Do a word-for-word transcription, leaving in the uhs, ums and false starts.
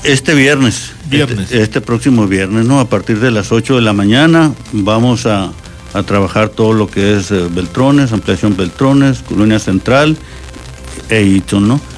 Este viernes, viernes. Este, este próximo viernes, ¿no? A partir de las ocho de la mañana vamos a, a trabajar todo lo que es eh, Beltrones, ampliación Beltrones, Colonia Central e Eaton, ¿no?